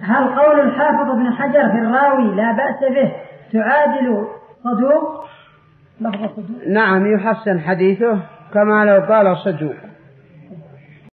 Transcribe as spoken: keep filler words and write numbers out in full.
هل قول الحافظ ابن حجر في الراوي لا بأس به تعادل صدوق؟ نعم، يحسن حديثه كما لو قال صدوق.